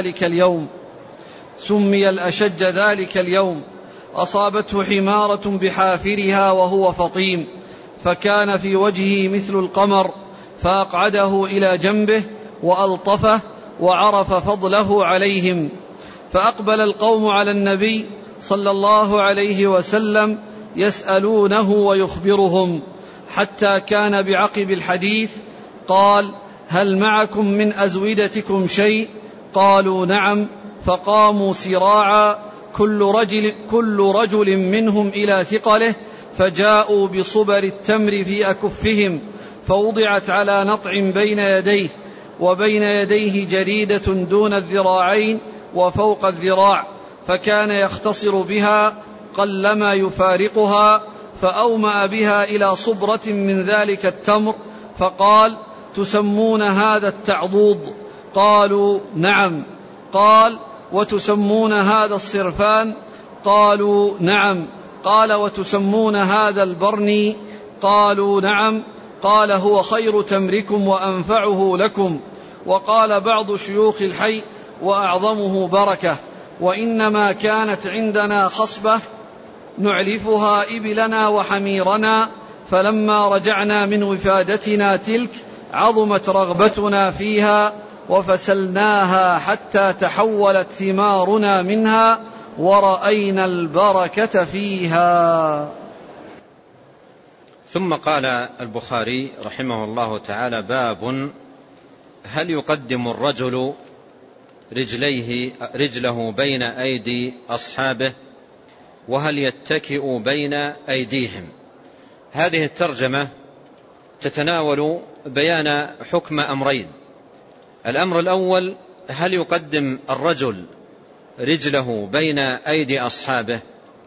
ذلك اليوم. أصابته حمارة بحافرها وهو فطيم، فكان في وجهه مثل القمر، فأقعده إلى جنبه وألطفه وعرف فضله عليهم. فأقبل القوم على النبي صلى الله عليه وسلم يسألونه ويخبرهم، حتى كان بعقب الحديث قال: هل معكم من أزودتكم شيء؟ قالوا: نعم. فقاموا سراعا كل رجل منهم إلى ثقله، فجاءوا بصبر التمر في أكفهم، فوضعت على نطع بين يديه، وبين يديه جريدة دون الذراعين وفوق الذراع، فكان يختصر بها قلما يفارقها، فأومأ بها إلى صبرة من ذلك التمر، فقال: تسمون هذا التعضوض؟ قالوا: نعم. قال: وتسمون هذا الصرفان؟ قالوا: نعم. قال: وتسمون هذا البرني؟ قالوا: نعم. قال: هو خير تمركم وأنفعه لكم. وقال بعض شيوخ الحي: وأعظمه بركة. وإنما كانت عندنا خصبة نعلفها إبلنا وحميرنا، فلما رجعنا من وفادتنا تلك عظمت رغبتنا فيها وفسلناها حتى تحولت ثمارنا منها ورأينا البركة فيها. ثم قال البخاري رحمه الله تعالى: باب هل يقدم الرجل رجله بين أيدي أصحابه وهل يتكئ بين أيديهم. هذه الترجمة تتناول بيان حكم أمرين. الأمر الأول: هل يقدم الرجل رجله بين أيدي أصحابه؟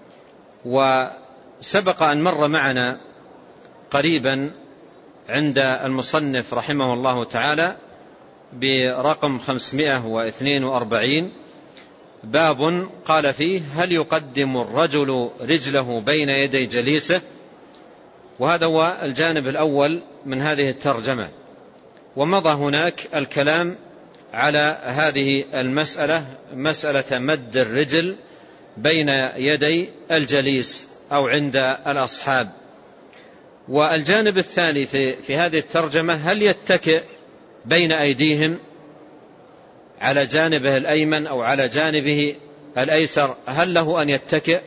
وسبق أن مر معنا قريبا عند المصنف رحمه الله تعالى برقم 542 باب قال فيه: هل يقدم الرجل رجله بين يدي جليسه؟ وهذا هو الجانب الأول من هذه الترجمة. ومضى هناك الكلام على هذه المسألة، مسألة مد الرجل بين يدي الجليس أو عند الأصحاب. والجانب الثاني في هذه الترجمة: هل يتكئ بين أيديهم على جانبه الأيمن أو على جانبه الأيسر، هل له أن يتكئ؟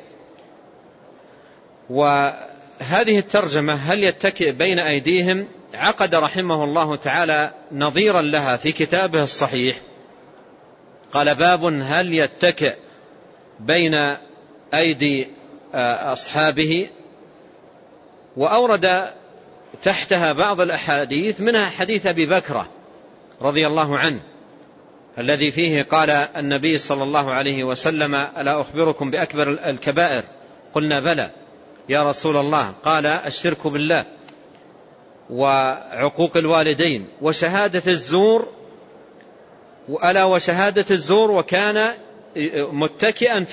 وهذه الترجمة هل يتكئ بين أيديهم عقد رحمه الله تعالى نظيرا لها في كتابه الصحيح، قال: باب هل يتكئ بين أيدي أصحابه، وأورد تحتها بعض الأحاديث، منها حديث أبي بكرة رضي الله عنه الذي فيه قال النبي صلى الله عليه وسلم: ألا أخبركم بأكبر الكبائر؟ قلنا: بلى يا رسول الله. قال: الشرك بالله وعقوق الوالدين وشهادة الزور، ألا وشهادة الزور، وكان متكئا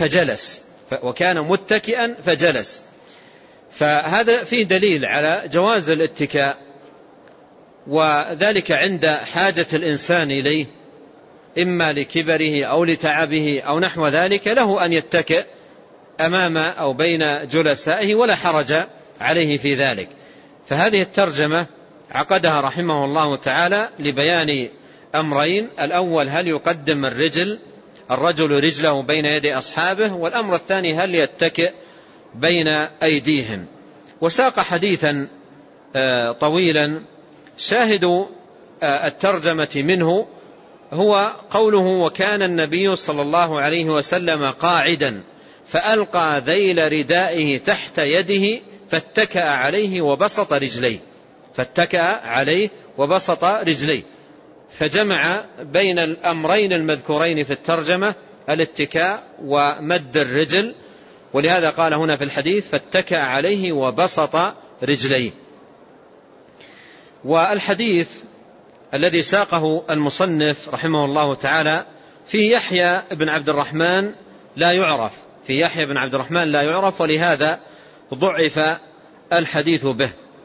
فجلس. فهذا فيه دليل على جواز الاتكاء، وذلك عند حاجة الإنسان إليه، إما لكبره أو لتعبه أو نحو ذلك، له أن يتكئ أمام أو بين جلسائه ولا حرج عليه في ذلك. فهذه الترجمة عقدها رحمه الله تعالى لبيان أمرين: الأول: هل يقدم الرجل رجله بين يدي أصحابه؟ والأمر الثاني: هل يتكئ بين أيديهم؟ وساق حديثا طويلا شاهد الترجمة منه هو قوله: وكان النبي صلى الله عليه وسلم قاعدا فألقى ذيل ردائه تحت يده فاتكأ عليه وبسط رجليه. فجمع بين الأمرين المذكورين في الترجمة: الاتكاء ومد الرجل، ولهذا قال هنا في الحديث: فاتكأ عليه وبسط رجليه. والحديث الذي ساقه المصنف رحمه الله تعالى في يحيى بن عبد الرحمن لا يعرف، ولهذا ضعف الحديث به.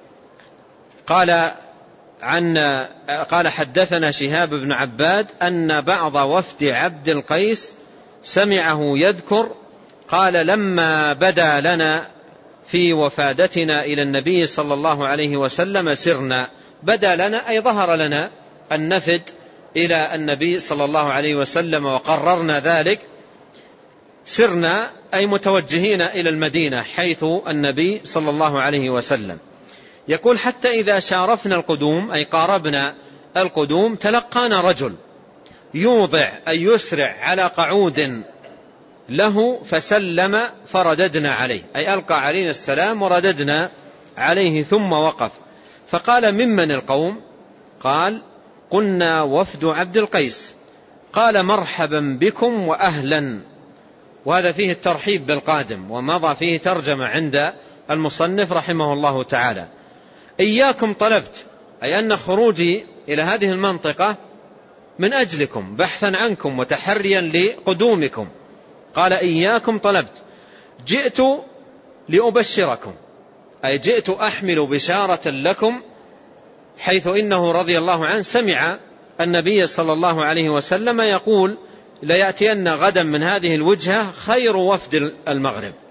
قال: حدثنا شهاب بن عباد أن بعض وفد عبد القيس سمعه يذكر، قال: لما بدا لنا في وفادتنا إلى النبي صلى الله عليه وسلم سرنا. بدا لنا أي ظهر لنا النفد إلى النبي صلى الله عليه وسلم وقررنا ذلك. سرنا أي متوجهين إلى المدينة حيث النبي صلى الله عليه وسلم. يقول: حتى إذا شارفنا القدوم أي قاربنا القدوم تلقانا رجل يوضع أي يسرع على قعود له فسلم فرددنا عليه، أي ألقى علينا السلام ورددنا عليه، ثم وقف فقال: ممن القوم؟ قال: قلنا: وفد عبد القيس. قال: مرحبا بكم وأهلا. وهذا فيه الترحيب بالقادم، ومضى فيه ترجمة عند المصنف رحمه الله تعالى: إياكم طلبت، أي أن خروجي إلى هذه المنطقة من أجلكم، بحثا عنكم وتحريا لقدومكم. قال: إياكم طلبت، جئت لأبشركم، أي جئت أحمل بشارة لكم، حيث إنه رضي الله عنه سمع النبي صلى الله عليه وسلم يقول: ليأتين غدا من هذه الوجهة خير وفد المغرب،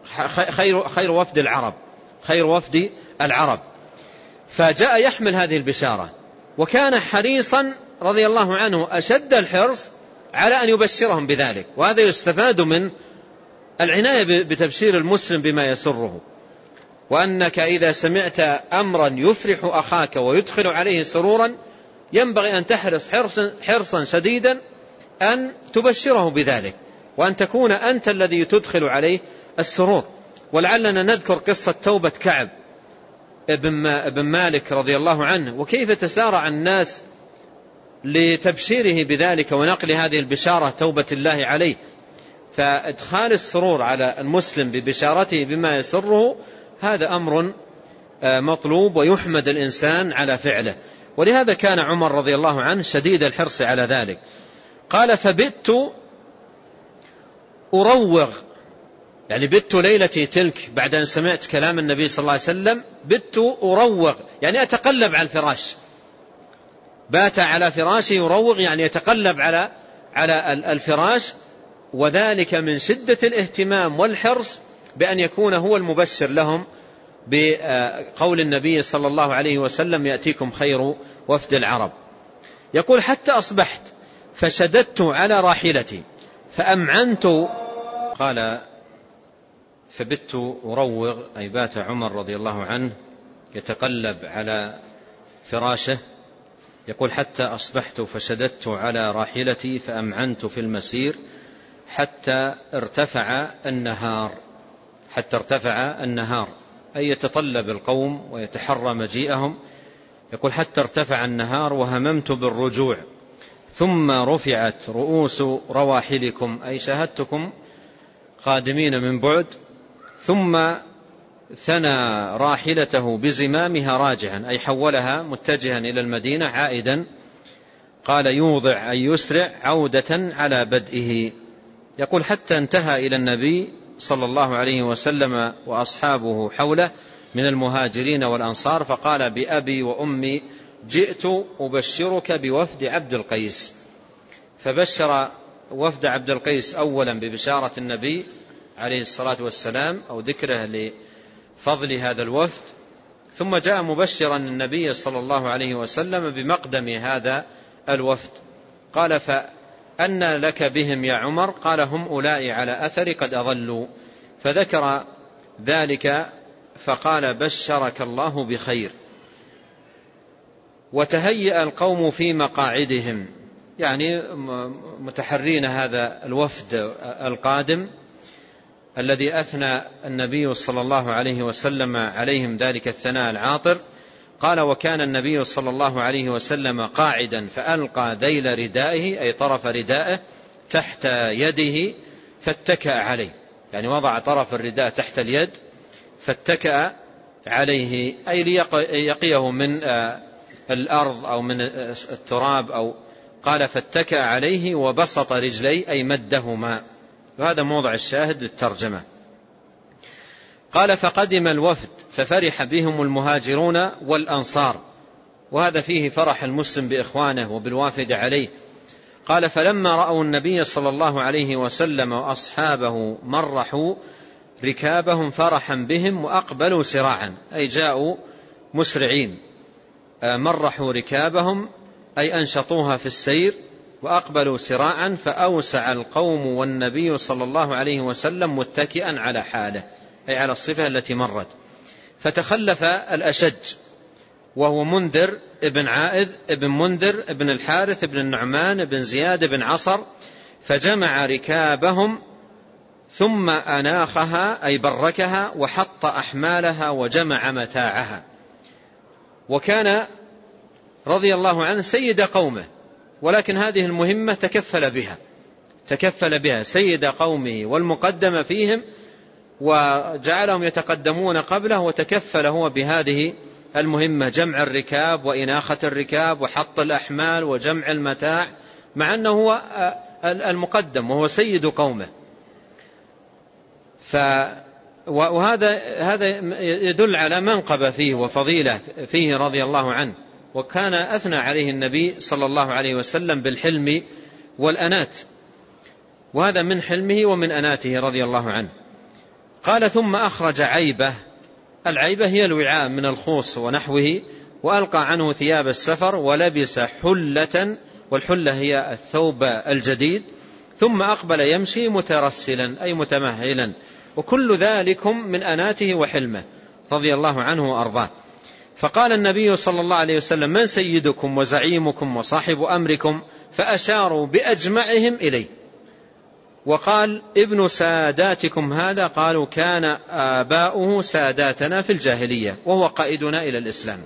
خير وفد العرب، خير وفد العرب. فجاء يحمل هذه البشارة، وكان حريصا رضي الله عنه أشد الحرص على أن يبشرهم بذلك. وهذا يستفاد من العناية بتبشير المسلم بما يسره، وأنك إذا سمعت أمرا يفرح أخاك ويدخل عليه سرورا ينبغي أن تحرص حرصا شديدا أن تبشره بذلك، وأن تكون أنت الذي تدخل عليه السرور. ولعلنا نذكر قصة توبة كعب ابن مالك رضي الله عنه، وكيف تسارع الناس لتبشيره بذلك ونقل هذه البشارة توبة الله عليه. فإدخال السرور على المسلم ببشارته بما يسره هذا أمر مطلوب ويحمد الإنسان على فعله. ولهذا كان عمر رضي الله عنه شديد الحرص على ذلك. قال فبت أروغ، يعني بت ليلتي تلك بعد أن سمعت كلام النبي صلى الله عليه وسلم، بت أروغ يعني أتقلب على الفراش، بات على فراشه يروغ يعني يتقلب على الفراش، وذلك من شدة الاهتمام والحرص بأن يكون هو المبشر لهم بقول النبي صلى الله عليه وسلم يأتيكم خير وفد العرب. يقول حتى أصبحت فشددت على راحلتي فأمعنت. قال فبت أروغ أي بات عمر رضي الله عنه يتقلب على فراشه. يقول حتى أصبحت فشددت على راحلتي فأمعنت في المسير حتى ارتفع النهار. حتى ارتفع النهار أي يتطلب القوم ويتحرى مجيئهم. يقول حتى ارتفع النهار وهممت بالرجوع ثم رفعت رؤوس رواحلكم أي شاهدتكم قادمين من بعد، ثم ثنى راحلته بزمامها راجعا أي حولها متجها إلى المدينة عائدا. قال يوضع أي يسرع عودة على بدئه. يقول حتى انتهى إلى النبي صلى الله عليه وسلم وأصحابه حوله من المهاجرين والأنصار، فقال بأبي وأمي جئت أبشرك بوفد عبد القيس. فبشر وفد عبد القيس أولا ببشارة النبي عليه الصلاة والسلام أو ذكره لفضل هذا الوفد، ثم جاء مبشرا النبي صلى الله عليه وسلم بمقدم هذا الوفد. قال فأن لك بهم يا عمر؟ قال هم أولئك على أثر قد أضلوا. فذكر ذلك فقال بشرك الله بخير. وتهيأ القوم في مقاعدهم، يعني متحرين هذا الوفد القادم الذي أثنى النبي صلى الله عليه وسلم عليهم ذلك الثناء العاطر. قال وكان النبي صلى الله عليه وسلم قاعدا فألقى ذيل ردائه أي طرف ردائه تحت يده فاتكأ عليه، يعني وضع طرف الرداء تحت اليد فاتكأ عليه أي ليقيه من الأرض أو من التراب، أو قال فاتكأ عليه وبسط رجلي أي مدهما، وهذا موضع الشاهد للترجمة. قال فقدم الوفد ففرح بهم المهاجرون والأنصار، وهذا فيه فرح المسلم بإخوانه وبالوافد عليه. قال فلما رأوا النبي صلى الله عليه وسلم وأصحابه مرحوا ركابهم فرحا بهم وأقبلوا سراعا أي جاءوا مسرعين. مرحوا ركابهم أي أنشطوها في السير وأقبلوا سراعا، فأوسع القوم والنبي صلى الله عليه وسلم متكئا على حاله أي على الصفة التي مرت. فتخلف الأشج وهو منذر ابن عائذ ابن منذر ابن الحارث ابن النعمان ابن زياد ابن عصر، فجمع ركابهم ثم أناخها أي بركها وحط أحمالها وجمع متاعها. وكان رضي الله عنه سيد قومه، ولكن هذه المهمة تكفل بها سيد قومه والمقدم فيهم، وجعلهم يتقدمون قبله، وتكفل هو بهذه المهمة جمع الركاب وإناخة الركاب وحط الأحمال وجمع المتاع، مع أنه هو المقدم وهو سيد قومه. وهذا يدل على منقبة فيه وفضيلة فيه رضي الله عنه، وكان أثنى عليه النبي صلى الله عليه وسلم بالحلم والأنات، وهذا من حلمه ومن أناته رضي الله عنه. قال ثم أخرج عيبة. العيبة هي الوعاء من الخوص ونحوه، وألقى عنه ثياب السفر ولبس حلة، والحلة هي الثوب الجديد، ثم أقبل يمشي مترسلا أي متمهلا، وكل ذلكم من أناته وحلمه رضي الله عنه وأرضاه. فقال النبي صلى الله عليه وسلم: من سيدكم وزعيمكم وصاحب أمركم؟ فأشاروا بأجمعهم إليه. وقال: ابن ساداتكم هذا؟ قالوا: كان آباؤه ساداتنا في الجاهلية وهو قائدنا إلى الإسلام.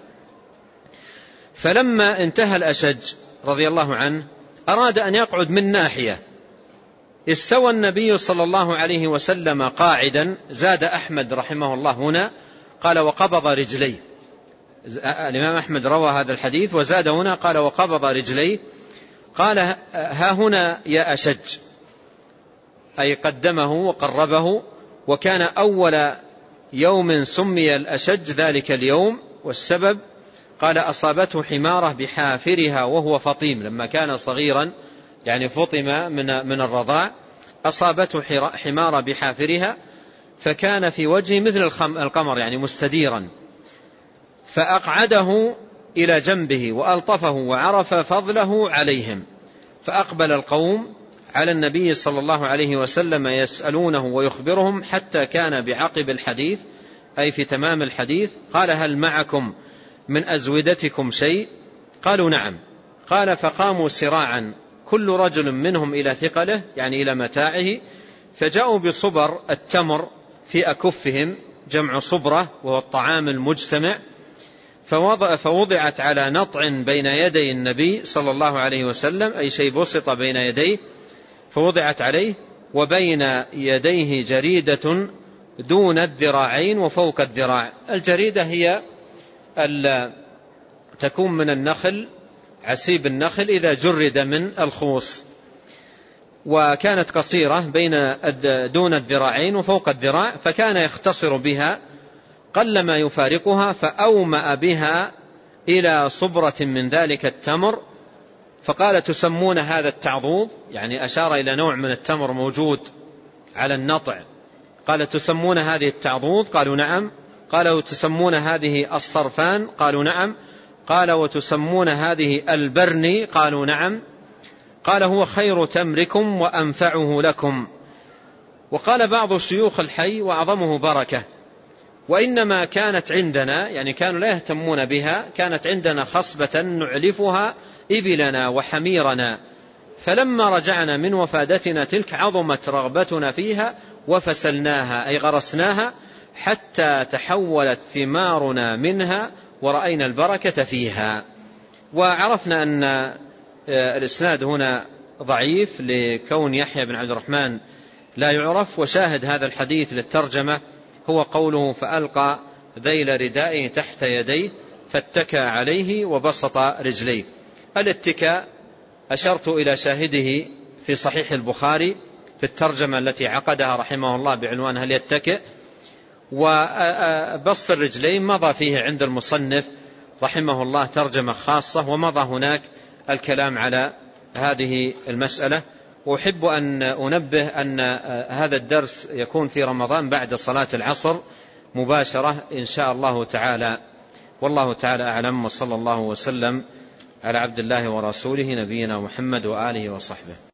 فلما انتهى الأشج رضي الله عنه أراد أن يقعد من ناحية، استوى النبي صلى الله عليه وسلم قاعدا. زاد أحمد رحمه الله هنا قال: وقبض رجليه. الإمام أحمد روى هذا الحديث وزاد هنا قال: وقبض رجليه. قال: ها هنا يا أشج، أي قدمه وقربه. وكان أول يوم سمي الأشج ذلك اليوم، والسبب قال: أصابته حمارة بحافرها وهو فطيم، لما كان صغيرا يعني فطم من الرضاع، أصابته حمارة بحافرها، فكان في وجهه مثل القمر يعني مستديرا، فأقعده إلى جنبه وألطفه وعرف فضله عليهم. فأقبل القوم على النبي صلى الله عليه وسلم يسألونه ويخبرهم حتى كان بعقب الحديث أي في تمام الحديث. قال: هل معكم من أزودتكم شيء؟ قالوا: نعم. قال: فقاموا سراعا كل رجل منهم إلى ثقله يعني إلى متاعه، فجاءوا بصبر التمر في أكفهم، جمع صبرة وهو الطعام المجتمع، فوضعت على نطع بين يدي النبي صلى الله عليه وسلم، أي شيء بسط بين يديه فوضعت عليه، وبين يديه جريدة دون الذراعين وفوق الذراع. الجريدة هي تكون من النخل، عسيب النخل إذا جرد من الخوص، وكانت قصيرة بين دون الذراعين وفوق الذراع، فكان يختصر بها قلما يفارقها، فأومأ بها إلى صبرة من ذلك التمر، فقال: تسمون هذا التعضوض؟ يعني أشار إلى نوع من التمر موجود على النطع. قال: تسمون هذه التعضوض؟ قالوا: نعم. قال: وتسمون هذه الصرفان؟ قالوا: نعم. قال: وتسمون هذه البرني؟ قالوا: نعم. قال: هو خير تمركم وأنفعه لكم. وقال بعض شيوخ الحي: وأعظمه بركة. وإنما كانت عندنا، يعني كانوا لا يهتمون بها، كانت عندنا خصبة نعلفها إبلنا وحميرنا، فلما رجعنا من وفادتنا تلك عظمت رغبتنا فيها وفسلناها أي غرسناها حتى تحولت ثمارنا منها ورأينا البركة فيها. وعرفنا أن الإسناد هنا ضعيف لكون يحيى بن عبد الرحمن لا يعرف. وشاهد هذا الحديث للترجمة هو قوله: فألقى ذيل ردائه تحت يديه فاتكى عليه وبسط رجليه. الاتكاء أشرت إلى شاهده في صحيح البخاري في الترجمة التي عقدها رحمه الله بعنوان هل يتكئ. وبسط الرجلين مضى فيه عند المصنف رحمه الله ترجمة خاصة، ومضى هناك الكلام على هذه المسألة. وأحب أن أنبه أن هذا الدرس يكون في رمضان بعد صلاة العصر مباشرة إن شاء الله تعالى. والله تعالى أعلم، وصلى الله وسلم على عبد الله ورسوله نبينا محمد وآله وصحبه.